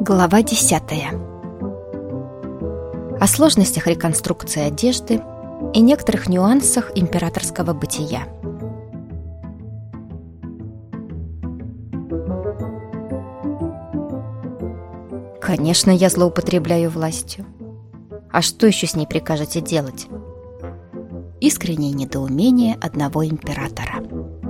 Глава 10. О сложностях реконструкции одежды и некоторых нюансах императорского бытия. Конечно, я злоупотребляю властью. А что еще с ней прикажете делать? Искреннее недоумение одного императора.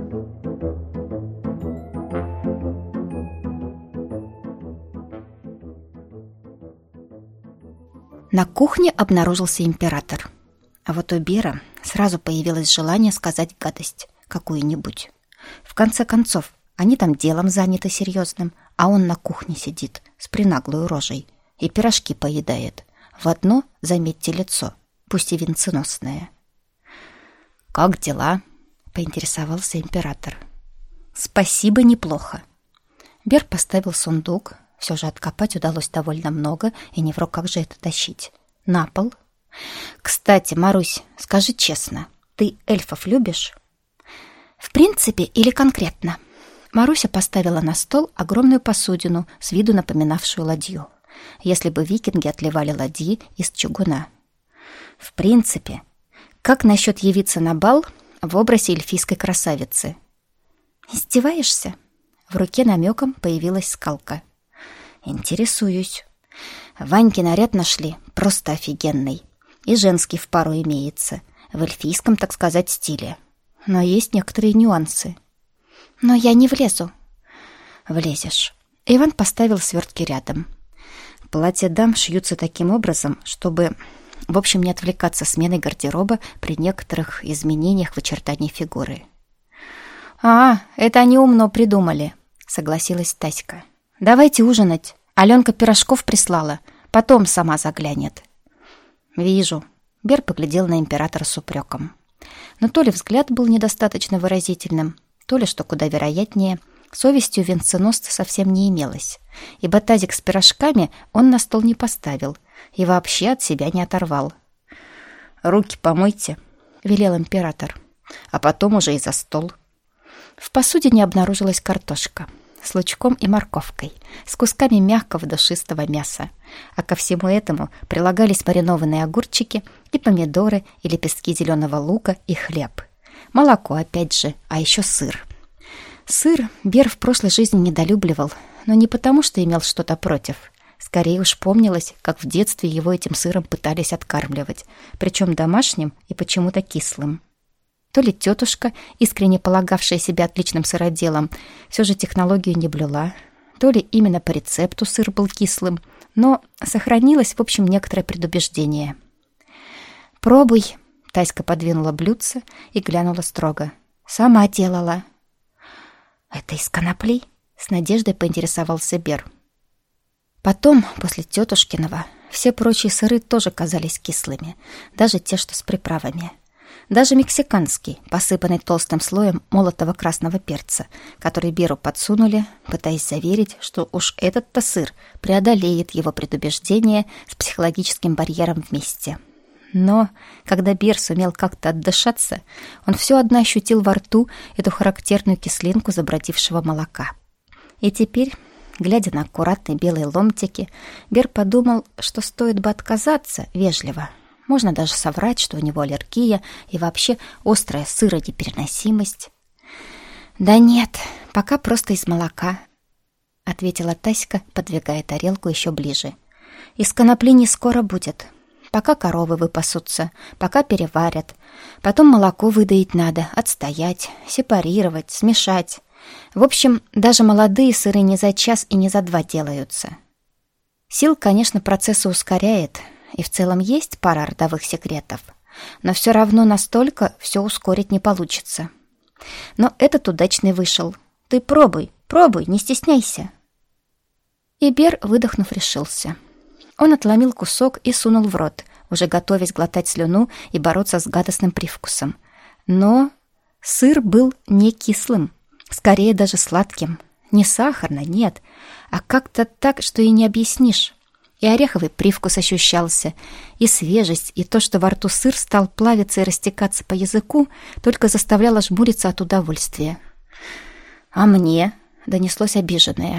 На кухне обнаружился император. А вот у Бера сразу появилось желание сказать гадость какую-нибудь. В конце концов, они там делом заняты серьезным, а он на кухне сидит с принаглой рожей и пирожки поедает. В одно, заметьте, лицо, пусть и венценосное. «Как дела?» — поинтересовался император. «Спасибо, неплохо». Бер поставил сундук. Все же откопать удалось довольно много, и не в руках же это тащить. На пол. «Кстати, Марусь, скажи честно, ты эльфов любишь?» «В принципе или конкретно?» Маруся поставила на стол огромную посудину, с виду напоминавшую ладью. Если бы викинги отливали ладьи из чугуна. «В принципе. Как насчет явиться на бал в образе эльфийской красавицы?» «Издеваешься?» В руке намеком появилась скалка. «Интересуюсь. Ваньке наряд нашли, просто офигенный. И женский в пару имеется, в эльфийском, так сказать, стиле. Но есть некоторые нюансы». «Но я не влезу». «Влезешь». Иван поставил свертки рядом. Платья дам шьются таким образом, чтобы, в общем, не отвлекаться сменой гардероба при некоторых изменениях в очертании фигуры. «А, это они умно придумали», — согласилась Таська. «Давайте ужинать. Аленка пирожков прислала. Потом сама заглянет». «Вижу». Бер поглядел на императора с упреком. Но то ли взгляд был недостаточно выразительным, то ли, что куда вероятнее, совестью венценосца совсем не имелось, ибо тазик с пирожками он на стол не поставил и вообще от себя не оторвал. «Руки помойте», — велел император, — «а потом уже и за стол». В посудине обнаружилась картошка с лучком и морковкой, с кусками мягкого душистого мяса. А ко всему этому прилагались маринованные огурчики и помидоры, и лепестки зеленого лука, и хлеб. Молоко опять же, а еще сыр. Сыр Бер в прошлой жизни недолюбливал, но не потому, что имел что-то против. Скорее уж помнилось, как в детстве его этим сыром пытались откармливать, причем домашним и почему-то кислым. То ли тетушка, искренне полагавшая себя отличным сыроделом, все же технологию не блюла, то ли именно по рецепту сыр был кислым, но сохранилось, в общем, некоторое предубеждение. «Пробуй», — Таська подвинула блюдце и глянула строго. «Сама делала». «Это из коноплей?» — с надеждой поинтересовался Бер. Потом, после тетушкиного, все прочие сыры тоже казались кислыми, даже те, что с приправами. Даже мексиканский, посыпанный толстым слоем молотого красного перца, который Беру подсунули, пытаясь заверить, что уж этот-то сыр преодолеет его предубеждение с психологическим барьером вместе. Но когда Бер сумел как-то отдышаться, он все одно ощутил во рту эту характерную кислинку забродившего молока. И теперь, глядя на аккуратные белые ломтики, Бер подумал, что стоит бы отказаться вежливо. Можно даже соврать, что у него аллергия и вообще острая сыроneпереносимость. «Да нет, пока просто из молока», — ответила Таська, подвигая тарелку еще ближе. «Из конопли не скоро будет. Пока коровы выпасутся, пока переварят. Потом молоко выдоить надо, отстоять, сепарировать, смешать. В общем, даже молодые сыры не за час и не за два делаются. Сил, конечно, процессы ускоряет, и в целом есть пара родовых секретов, но все равно настолько все ускорить не получится. Но этот удачный вышел. Ты пробуй, не стесняйся». И Бер, выдохнув, решился. Он отломил кусок и сунул в рот, уже готовясь глотать слюну и бороться с гадостным привкусом. Но сыр был не кислым, скорее даже сладким. Не сахарно, нет, а как-то так, что и не объяснишь. И ореховый привкус ощущался, и свежесть, и то, что во рту сыр стал плавиться и растекаться по языку, только заставляло жмуриться от удовольствия. «А мне?» — донеслось обиженное.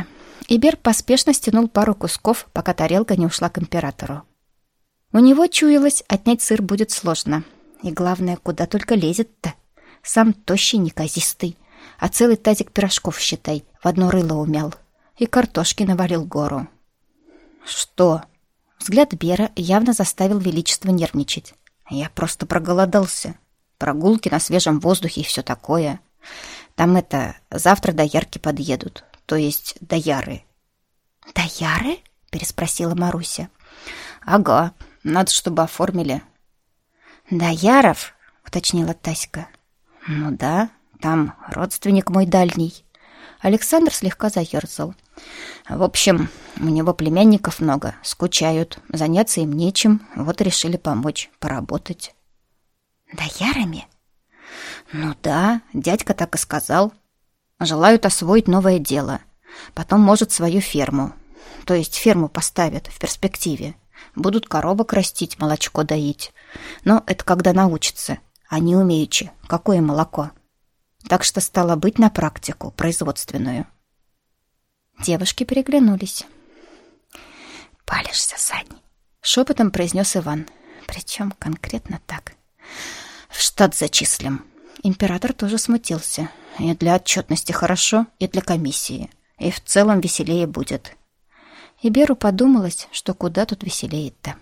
и Бер поспешно стянул пару кусков, пока тарелка не ушла к императору. У него чуялось, отнять сыр будет сложно. И главное, куда только лезет-то. Сам тощий, неказистый, а целый тазик пирожков, считай, в одно рыло умял. И картошки навалил гору. «Что?» Взгляд Бера явно заставил величество нервничать. «Я просто проголодался. Прогулки на свежем воздухе и все такое. Там завтра доярки подъедут, то есть дояры». «Дояры?» — переспросила Маруся. «Ага, надо, чтобы оформили». «Дояров?» — уточнила Таська. «Ну да, там родственник мой дальний». Александр слегка заерзал. «В общем, у него племянников много, скучают, заняться им нечем, вот решили помочь, поработать». «Доярами?» «Ну да, дядька так и сказал. Желают освоить новое дело. Потом, может, свою ферму. То есть ферму поставят в перспективе. Будут коровок растить, молочко доить. Но это когда научатся, а не умеючи. Какое молоко? Так что стало быть на практику, производственную». Девушки переглянулись. «Палишься, Сань», — шепотом произнес Иван. «Причем конкретно так». «В штат зачислим». Император тоже смутился. «И для отчетности хорошо, и для комиссии. И в целом веселее будет». И Беру подумалось, что куда тут веселее-то.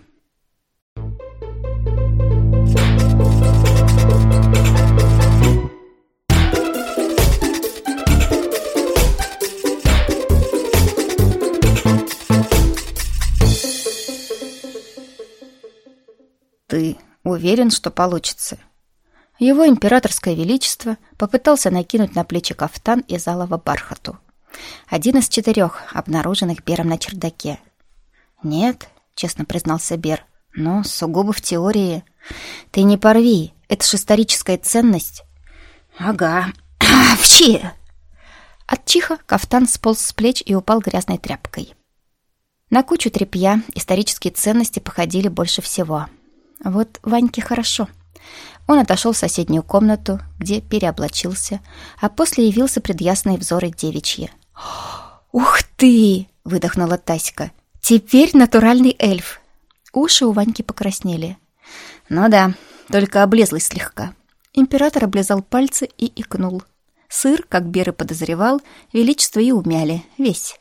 «Ты уверен, что получится?» Его императорское величество попытался накинуть на плечи кафтан из алого бархату. Один из 4, обнаруженных Бером на чердаке. «Нет», — честно признался Бер, — «но сугубо в теории». «Ты не порви, это ж историческая ценность». «Ага, вчи!» От чиха кафтан сполз с плеч и упал грязной тряпкой. На кучу тряпья исторические ценности походили больше всего. Вот Ваньке хорошо. Он отошел в соседнюю комнату, где переоблачился, а после явился пред ясные взоры девичьи. «Ух ты!» — выдохнула Таська. «Теперь натуральный эльф!» Уши у Ваньки покраснели. «Ну да, только облезлый слегка». Император облизал пальцы и икнул. Сыр, как Бер и подозревал, величество и умяли, весь.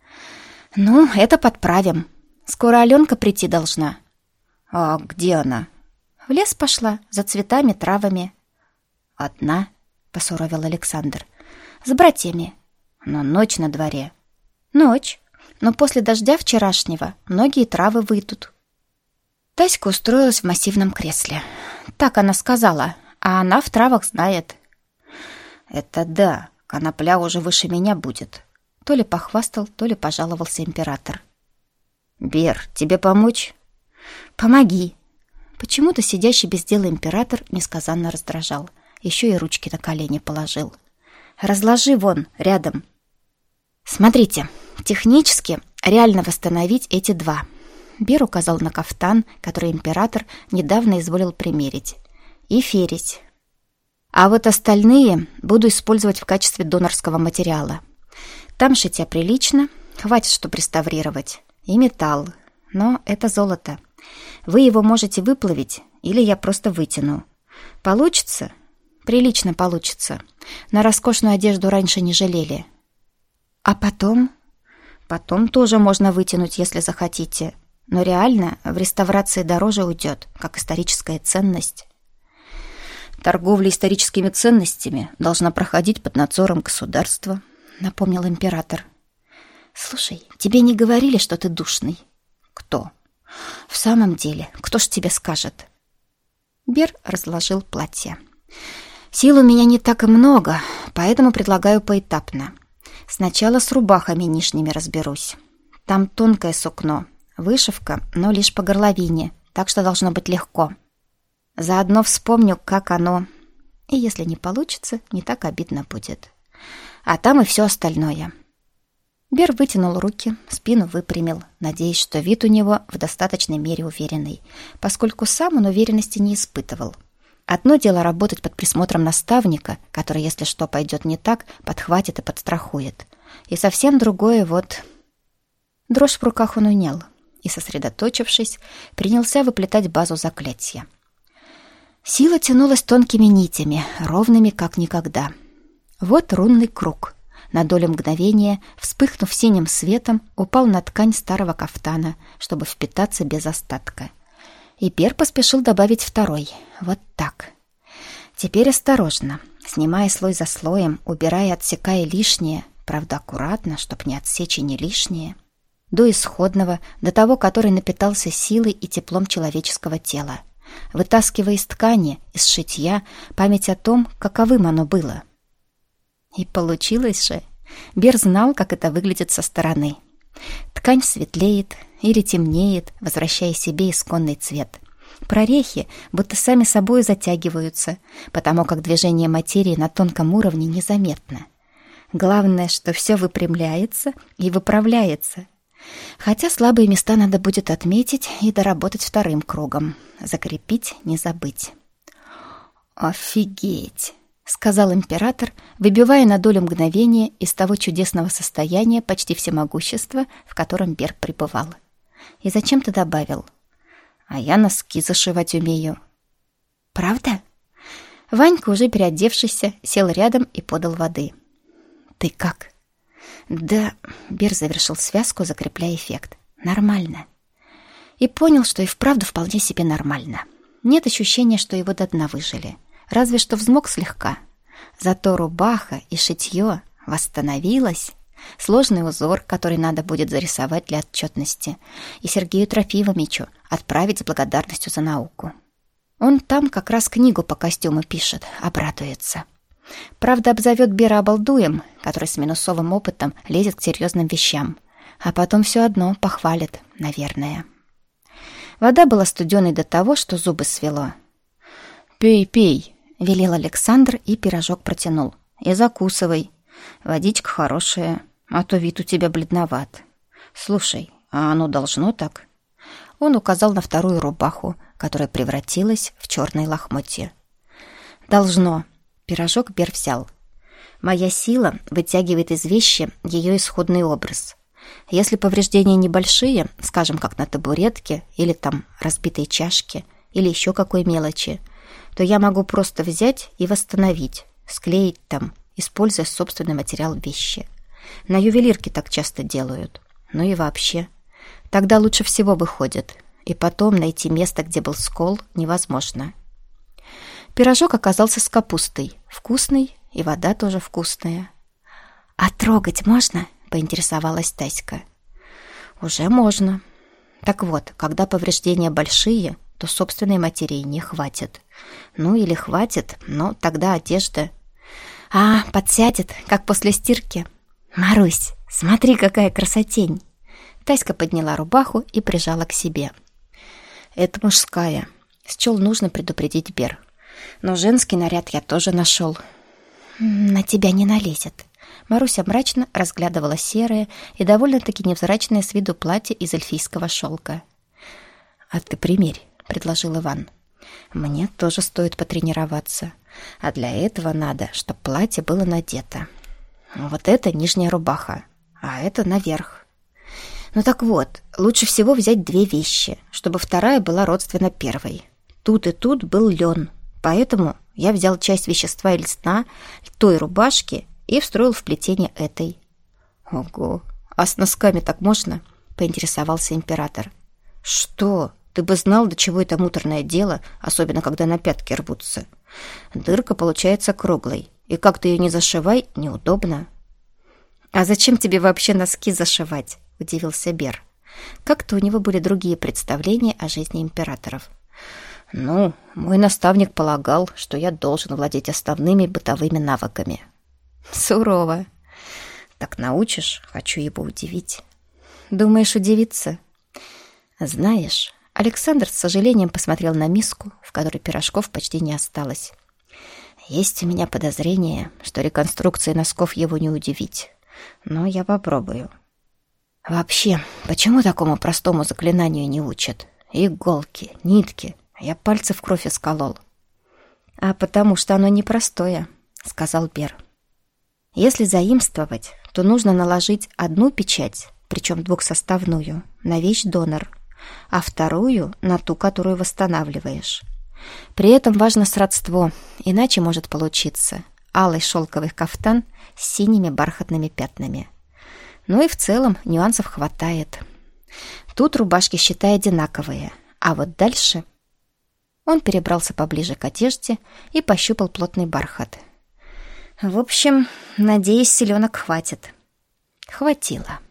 «Ну, это подправим. Скоро Аленка прийти должна». «А где она?» «В лес пошла, за цветами, травами». «Одна?» — посуровил Александр. «С братьями». «Но ночь на дворе». «Ночь. Но после дождя вчерашнего многие травы выйдут». Таська устроилась в массивном кресле. Так она сказала, а она в травах знает. «Это да, конопля уже выше меня будет». То ли похвастал, то ли пожаловался император. «Бер, тебе помочь?» «Помоги». Почему-то сидящий без дела император несказанно раздражал. Еще и ручки на колени положил. «Разложи вон, рядом». «Смотрите, технически реально восстановить эти 2». Бер указал на кафтан, который император недавно изволил примерить. «И ферить. А вот остальные буду использовать в качестве донорского материала. Там шитья прилично, хватит, чтобы реставрировать. И металл. Но это золото. Вы его можете выплавить, или я просто вытяну. Получится? Прилично получится. На роскошную одежду раньше не жалели. А потом? Потом тоже можно вытянуть, если захотите. Но реально в реставрации дороже уйдет, как историческая ценность». «Торговля историческими ценностями должна проходить под надзором государства», — напомнил император. «Слушай, тебе не говорили, что ты душный?» «Кто?» «В самом деле, кто ж тебе скажет?» Бер разложил платье. «Сил у меня не так и много, поэтому предлагаю поэтапно. Сначала с рубахами нижними разберусь. Там тонкое сукно, вышивка, но лишь по горловине, так что должно быть легко. Заодно вспомню, как оно. И если не получится, не так обидно будет. А там и все остальное». Бер вытянул руки, спину выпрямил, надеясь, что вид у него в достаточной мере уверенный, поскольку сам он уверенности не испытывал. Одно дело работать под присмотром наставника, который, если что пойдет не так, подхватит и подстрахует. И совсем другое вот Дрожь в руках он унял и, сосредоточившись, принялся выплетать базу заклятия. Сила тянулась тонкими нитями, ровными как никогда. Вот рунный круг. На долю мгновения, вспыхнув синим светом, упал на ткань старого кафтана, чтобы впитаться без остатка. И Бер поспешил добавить второй. Вот так. Теперь осторожно, снимая слой за слоем, убирая и отсекая лишнее, правда аккуратно, чтоб не отсечь и не лишнее, до исходного, до того, который напитался силой и теплом человеческого тела, вытаскивая из ткани, из шитья, память о том, каковым оно было. И получилось же. Бер знал, как это выглядит со стороны. Ткань светлеет или темнеет, возвращая себе исконный цвет. Прорехи будто сами собой затягиваются, потому как движение материи на тонком уровне незаметно. Главное, что все выпрямляется и выправляется. Хотя слабые места надо будет отметить и доработать вторым кругом. Закрепить, не забыть. «Офигеть!» — сказал император, выбивая на долю мгновения из того чудесного состояния почти всемогущества, в котором Бер пребывал. И зачем-то добавил: «А я носки зашивать умею». «Правда?» Ванька, уже переодевшийся, сел рядом и подал воды. «Ты как?» «Да...» — Бер завершил связку, закрепляя эффект. «Нормально». И понял, что и вправду вполне себе нормально. Нет ощущения, что его до дна выжили. Разве что взмок слегка. Зато рубаха и шитье восстановилось. Сложный узор, который надо будет зарисовать для отчетности, и Сергею Трофимовичу отправить с благодарностью за науку. Он там как раз книгу по костюму пишет, обрадуется. Правда, обзовет Бера обалдуем, который с минусовым опытом лезет к серьезным вещам. А потом все одно похвалит, наверное. Вода была студеной до того, что зубы свело. «Пей, пей!» — велел Александр и пирожок протянул. «И закусывай. Водичка хорошая, а то вид у тебя бледноват. Слушай, а оно должно так?» Он указал на вторую рубаху, которая превратилась в черные лохмотья. «Должно». Пирожок Бер взял. «Моя сила вытягивает из вещи ее исходный образ. Если повреждения небольшие, скажем, как на табуретке, или там разбитые чашки, или еще какой мелочи, то я могу просто взять и восстановить, склеить там, используя собственный материал вещи. На ювелирке так часто делают. Ну и вообще. Тогда лучше всего выходит. И потом найти место, где был скол, невозможно». Пирожок оказался с капустой. Вкусный, и вода тоже вкусная. «А трогать можно?» — поинтересовалась Таська. «Уже можно. Так вот, когда повреждения большие, то собственной материи не хватит. Ну или хватит, но тогда одежда...» «А, подсядет, как после стирки. Марусь, смотри, какая красотень!» Таська подняла рубаху и прижала к себе. «Это мужская. Счел нужно предупредить Бер. Но женский наряд я тоже нашел». «На тебя не налезет». Маруся мрачно разглядывала серое и довольно-таки невзрачное с виду платье из эльфийского шелка. «А ты примерь», — предложил Иван. «Мне тоже стоит потренироваться. А для этого надо, чтобы платье было надето. Вот это нижняя рубаха, а это наверх. Ну так вот, лучше всего взять две вещи, чтобы вторая была родственна первой. Тут и тут был лен, поэтому я взял часть вещества и льна той рубашки и встроил в плетение этой». «Ого! А с носками так можно?» — поинтересовался император. «Что? Ты бы знал, до чего это муторное дело, особенно когда на пятки рвутся. Дырка получается круглой, и как ты ее не зашивай, неудобно». «А зачем тебе вообще носки зашивать?» — удивился Бер. Как-то у него были другие представления о жизни императоров. «Ну, мой наставник полагал, что я должен владеть основными бытовыми навыками». «Сурово». «Так научишь? Хочу его удивить». «Думаешь, удивиться?» «Знаешь...» Александр с сожалением посмотрел на миску, в которой пирожков почти не осталось. «Есть у меня подозрение, что реконструкцией носков его не удивить. Но я попробую». «Вообще, почему такому простому заклинанию не учат? Иголки, нитки. Я пальцы в кровь исколол». «А потому что оно непростое», — сказал Бер. «Если заимствовать, то нужно наложить одну печать причем двухсоставную, на вещь-донор, а вторую на ту, которую восстанавливаешь. При этом важно сродство, иначе может получиться алый шелковый кафтан с синими бархатными пятнами. Ну и в целом нюансов хватает. Тут рубашки, считай, одинаковые, а вот дальше... Он перебрался поближе к одежде и пощупал плотный бархат. В общем, надеюсь, селенок хватит. Хватило.